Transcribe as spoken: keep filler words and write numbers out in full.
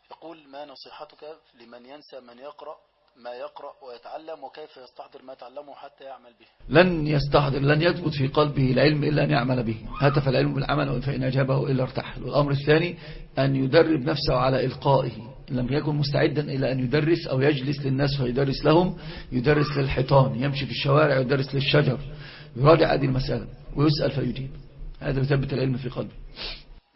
يقول: ما نصيحتك لمن ينسى من يقرأ ما يقرأ ويتعلم، وكيف يستحضر ما تعلمه حتى يعمل به؟ لن يستحضر، لن يثبت في قلبه العلم إلا أن يعمل به. هتف العلم بالعمل فإن أجابه إلا ارتحل. والأمر الثاني أن يدرب نفسه على إلقائه. إن لم يكن مستعدا إلى أن يدرس أو يجلس للناس فيدرس لهم، يدرس للحيطان، يمشي في الشوارع يدرس للشجر، يراجع هذه المسألة ويسأل فيجيب. هذا يثبت العلم في قلبه.